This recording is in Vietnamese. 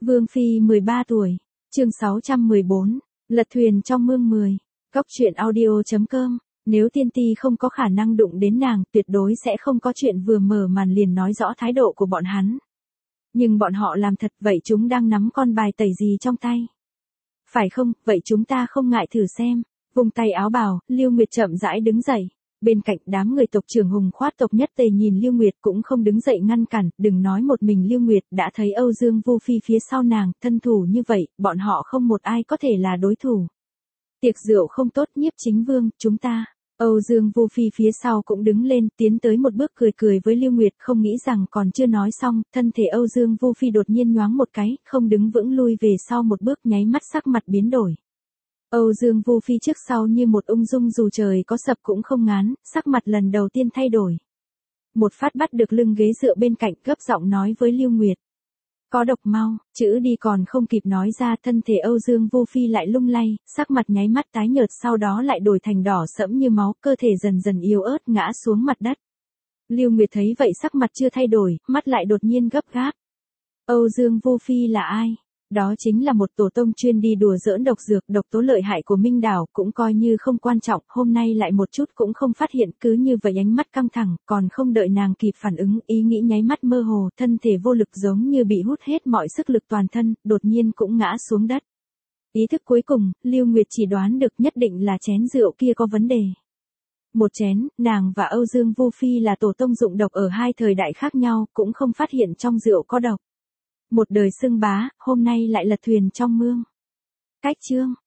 Vương Phi 13 tuổi, chương 614, lật thuyền trong mương 10, Góc truyện audio.com, nếu tiên ti không có khả năng đụng đến nàng, tuyệt đối sẽ không có chuyện vừa mở màn liền nói rõ thái độ của bọn hắn. Nhưng bọn họ làm thật, vậy chúng đang nắm con bài tẩy gì trong tay? Phải không, vậy chúng ta không ngại thử xem. Vùng tay áo bào, Lưu Nguyệt chậm rãi đứng dậy. Bên cạnh đám người tộc trưởng hùng khoát tộc nhất tề nhìn Lưu Nguyệt cũng không đứng dậy ngăn cản, đừng nói một mình Lưu Nguyệt đã thấy Âu Dương Vu Phi phía sau nàng, thân thủ như vậy, bọn họ không một ai có thể là đối thủ. Tiệc rượu không tốt, Nhiếp Chính Vương, chúng ta. Âu Dương Vu Phi phía sau cũng đứng lên, tiến tới một bước cười cười với Lưu Nguyệt, không nghĩ rằng còn chưa nói xong, thân thể Âu Dương Vu Phi đột nhiên nhoáng một cái, không đứng vững lui về sau một bước, nháy mắt sắc mặt biến đổi. Âu Dương Vu Phi trước sau như một ung dung, dù trời có sập cũng không ngán, sắc mặt lần đầu tiên thay đổi. Một phát bắt được lưng ghế dựa bên cạnh, gấp giọng nói với Lưu Nguyệt. Có độc mau, chữ đi còn không kịp nói ra, thân thể Âu Dương Vu Phi lại lung lay, sắc mặt nháy mắt tái nhợt, sau đó lại đổi thành đỏ sẫm như máu, cơ thể dần dần yếu ớt ngã xuống mặt đất. Lưu Nguyệt thấy vậy sắc mặt chưa thay đổi, mắt lại đột nhiên gấp gáp. Âu Dương Vu Phi là ai? Đó chính là một tổ tông chuyên đi đùa giỡn độc dược, độc tố lợi hại của Minh Đảo, cũng coi như không quan trọng, hôm nay lại một chút cũng không phát hiện, cứ như vậy ánh mắt căng thẳng, còn không đợi nàng kịp phản ứng, ý nghĩ nháy mắt mơ hồ, thân thể vô lực giống như bị hút hết mọi sức lực toàn thân, đột nhiên cũng ngã xuống đất. Ý thức cuối cùng, Lưu Nguyệt chỉ đoán được nhất định là chén rượu kia có vấn đề. Một chén, nàng và Âu Dương Vu Phi là tổ tông dụng độc ở hai thời đại khác nhau, cũng không phát hiện trong rượu có độc. Một đời xưng bá, hôm nay lại lật thuyền trong mương. Cách chương.